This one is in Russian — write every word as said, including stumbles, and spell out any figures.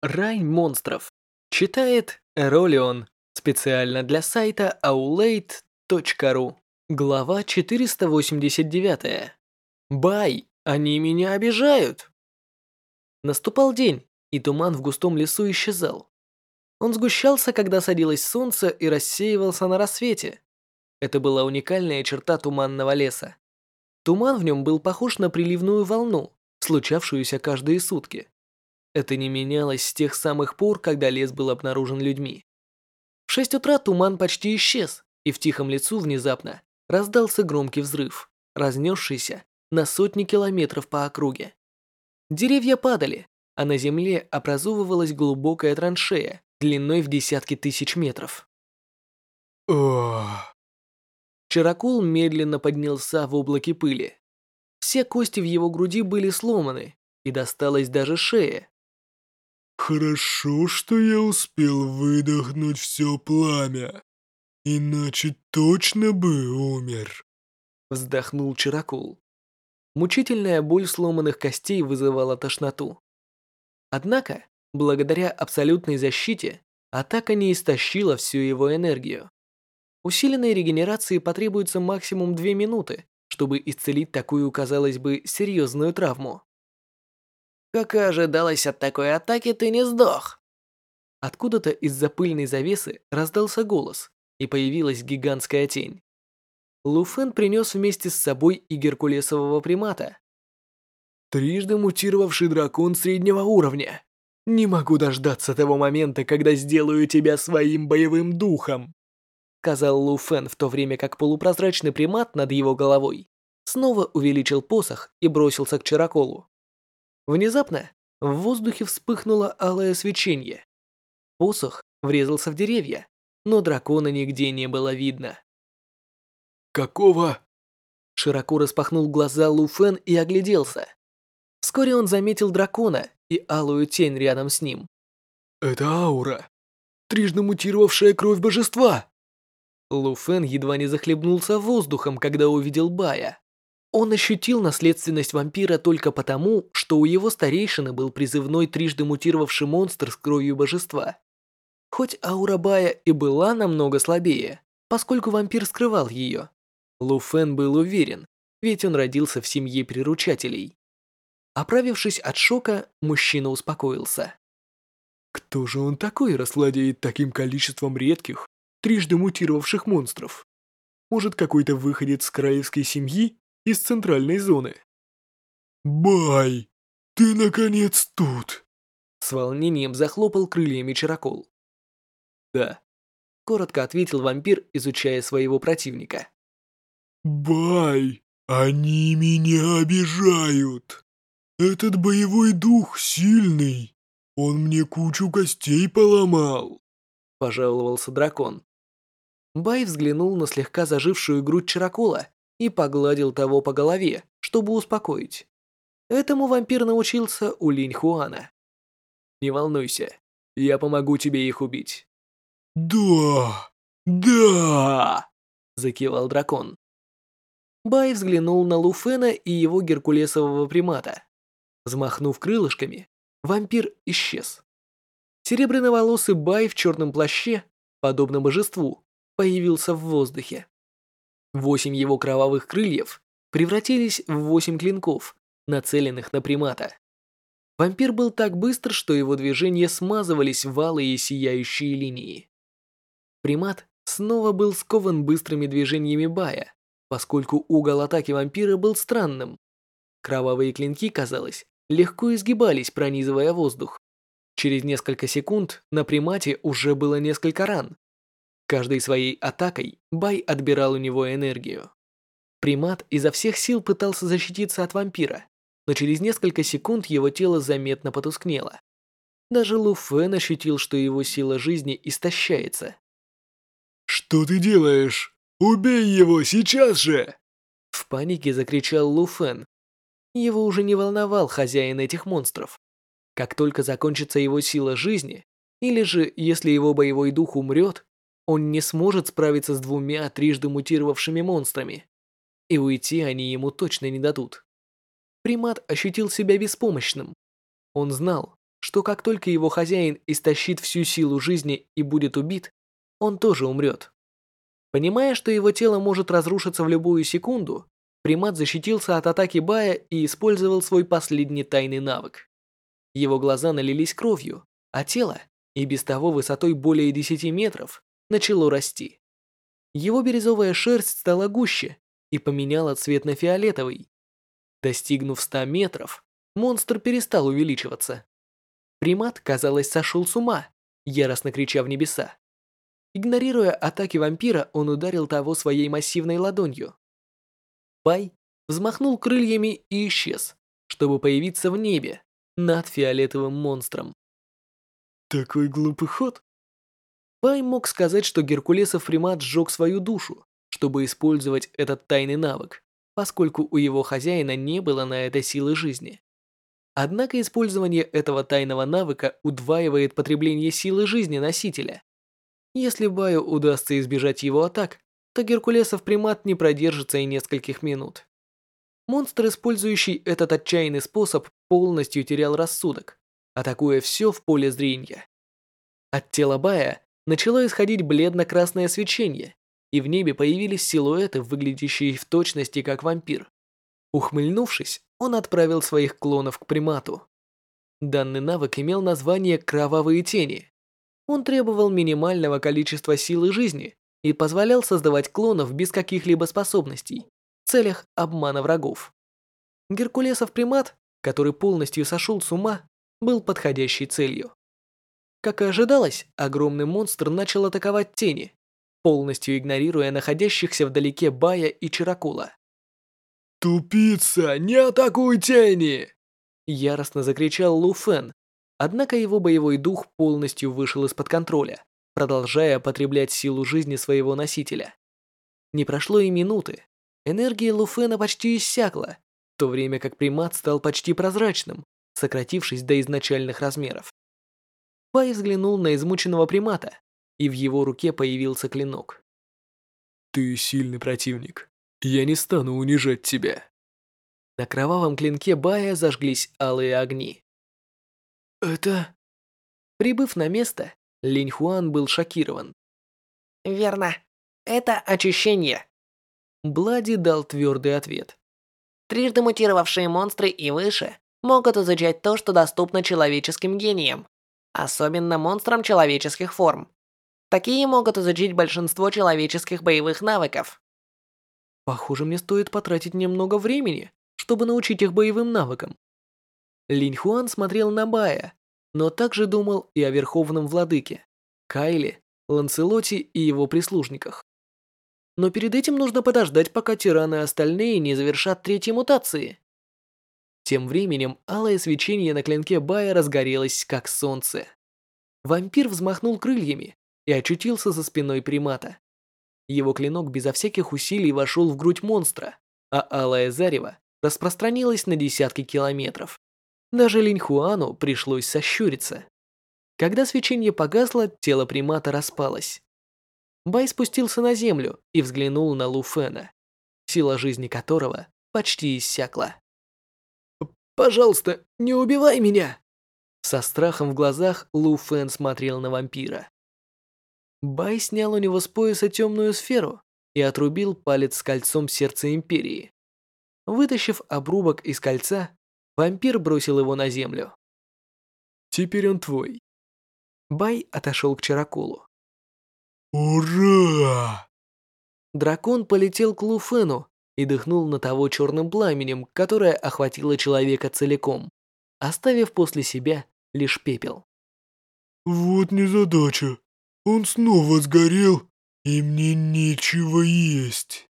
Рай монстров. Читает Эролион. Специально для сайта аулейт точка ру. Глава четыреста восемьдесят девять. Бай, они меня обижают. Наступал день, и туман в густом лесу исчезал. Он сгущался, когда садилось солнце, и рассеивался на рассвете. Это была уникальная черта туманного леса. Туман в нем был похож на приливную волну, случавшуюся каждые сутки. Это не менялось с тех самых пор, когда лес был обнаружен людьми. В шесть утра туман почти исчез, и в тихом лесу внезапно раздался громкий взрыв, разнесшийся на сотни километров по округе. Деревья падали, а на земле образовывалась глубокая траншея длиной в десятки тысяч метров. Ох. Чаракул медленно поднялся в облаке пыли. Все кости в его груди были сломаны, и досталось даже шее. Хорошо, что я успел выдохнуть все пламя. Иначе точно бы умер. Вздохнул Чаракул. Мучительная боль сломанных костей вызывала тошноту. Однако, благодаря абсолютной защите, атака не истощила всю его энергию. Усиленной регенерации потребуется максимум две минуты, чтобы исцелить такую, казалось бы, серьезную травму. Как и ожидалось от такой атаки, ты не сдох. Откуда-то из-за пыльной завесы раздался голос, и появилась гигантская тень. Лу Фэн принес вместе с собой и геркулесового примата. Трижды мутировавший дракон среднего уровня. Не могу дождаться того момента, когда сделаю тебя своим боевым духом. Сказал Лу Фэн, в то время как полупрозрачный примат над его головой снова увеличил посох и бросился к Чараколу. Внезапно в воздухе вспыхнуло алое свечение. Посох врезался в деревья, но дракона нигде не было видно. Какого? Широко распахнул глаза Лу Фэн и огляделся. Вскоре он заметил дракона и алую тень рядом с ним. Это аура. Трижды мутировавшая кровь божества. Лу Фэн едва не захлебнулся воздухом, когда увидел Бая. Он ощутил наследственность вампира только потому, что у его старейшины был призывной трижды мутировавший монстр с кровью божества. Хоть аура Бая и была намного слабее, поскольку вампир скрывал ее, Лу Фэн был уверен, ведь он родился в семье приручателей. Оправившись от шока, мужчина успокоился. Кто же он такой, раз владеет таким количеством редких, трижды мутировавших монстров? Может, какой-то выходец с королевской семьи из центральной зоны? Бай, ты наконец тут! С волнением захлопал крыльями Чаракол. Да, коротко ответил вампир, изучая своего противника. Бай, они меня обижают. Этот боевой дух сильный. Он мне кучу костей поломал. Пожаловался дракон. Бай взглянул на слегка зажившую грудь Чаракола и погладил того по голове, чтобы успокоить. Этому вампир научился у Линь Хуана. Не волнуйся, я помогу тебе их убить. Да, да, закивал дракон. Бай взглянул на Лу Фэна и его геркулесового примата. Взмахнув крылышками, вампир исчез. Серебряноволосый Бай в черном плаще, подобно божеству, появился в воздухе. Восемь его кровавых крыльев превратились в восемь клинков, нацеленных на примата. Вампир был так быстр, что его движения смазывались в алые сияющие линии. Примат снова был скован быстрыми движениями Бая, поскольку угол атаки вампира был странным. Кровавые клинки, казалось, легко изгибались, пронизывая воздух. Через несколько секунд на примате уже было несколько ран. Каждой своей атакой Бай отбирал у него энергию. Примат изо всех сил пытался защититься от вампира, но через несколько секунд его тело заметно потускнело. Даже Лу Фэн ощутил, что его сила жизни истощается. Что ты делаешь? Убей его сейчас же! В панике закричал Лу Фэн. Его уже не волновал хозяин этих монстров. Как только закончится его сила жизни, или же если его боевой дух умрет, он не сможет справиться с двумя трижды мутировавшими монстрами. И уйти они ему точно не дадут. Примат ощутил себя беспомощным. Он знал, что как только его хозяин истощит всю силу жизни и будет убит, он тоже умрет. Понимая, что его тело может разрушиться в любую секунду, примат защитился от атаки Бая и использовал свой последний тайный навык. Его глаза налились кровью, а тело, и без того высотой более десяти метров, начало расти. Его бирюзовая шерсть стала гуще и поменяла цвет на фиолетовый. Достигнув ста метров, монстр перестал увеличиваться. Примат, казалось, сошел с ума, яростно крича в небеса. Игнорируя атаки вампира, он ударил того своей массивной ладонью. Бай взмахнул крыльями и исчез, чтобы появиться в небе над фиолетовым монстром. Такой глупый ход. Бай мог сказать, что Геркулесов примат сжег свою душу, чтобы использовать этот тайный навык, поскольку у его хозяина не было на это силы жизни. Однако использование этого тайного навыка удваивает потребление силы жизни носителя. Если Баю удастся избежать его атак, то Геркулесов примат не продержится и нескольких минут. Монстр, использующий этот отчаянный способ, полностью терял рассудок, атакуя все в поле зрения. От тела Бая начало исходить бледно-красное свечение, и в небе появились силуэты, выглядящие в точности как вампир. Ухмыльнувшись, он отправил своих клонов к примату. Данный навык имел название «Кровавые тени». Он требовал минимального количества силы жизни и позволял создавать клонов без каких-либо способностей в целях обмана врагов. Геркулесов примат, который полностью сошел с ума, был подходящей целью. Как и ожидалось, огромный монстр начал атаковать тени, полностью игнорируя находящихся вдалеке Бая и Чиракула. «Тупица, не атакуй тени!» Яростно закричал Лу Фэн, однако его боевой дух полностью вышел из-под контроля, продолжая потреблять силу жизни своего носителя. Не прошло и минуты, энергия Лу Фэна почти иссякла, в то время как примат стал почти прозрачным, сократившись до изначальных размеров. Бай взглянул на измученного примата, и в его руке появился клинок. «Ты сильный противник. Я не стану унижать тебя». На кровавом клинке Бая зажглись алые огни. «Это...» Прибыв на место, Линь Хуан был шокирован. Верно. Это очищение. Блади дал твердый ответ. Трижды мутировавшие монстры и выше могут изучать то, что доступно человеческим гениям, особенно монстрам человеческих форм. Такие могут изучить большинство человеческих боевых навыков. Похоже, мне стоит потратить немного времени, чтобы научить их боевым навыкам. Линь Хуан смотрел на Бая, но также думал и о Верховном Владыке, Кайле, Ланселоте и его прислужниках. Но перед этим нужно подождать, пока тираны и остальные не завершат третьей мутации. Тем временем алое свечение на клинке Бая разгорелось, как солнце. Вампир взмахнул крыльями и очутился за спиной примата. Его клинок безо всяких усилий вошел в грудь монстра, а алое зарево распространилось на десятки километров. Даже Линь Хуану пришлось сощуриться. Когда свечение погасло, тело примата распалось. Бай спустился на землю и взглянул на Лу Фэна, сила жизни которого почти иссякла. «Пожалуйста, не убивай меня!» Со страхом в глазах Лу Фэн смотрел на вампира. Бай снял у него с пояса темную сферу и отрубил палец с кольцом сердца Империи. Вытащив обрубок из кольца, вампир бросил его на землю. «Теперь он твой». Бай отошел к Чиракулу. «Ура!» Дракон полетел к Лу Фэну и дыхнул на того черным пламенем, которое охватило человека целиком, оставив после себя лишь пепел. «Вот незадача. Он снова сгорел, и мне нечего есть».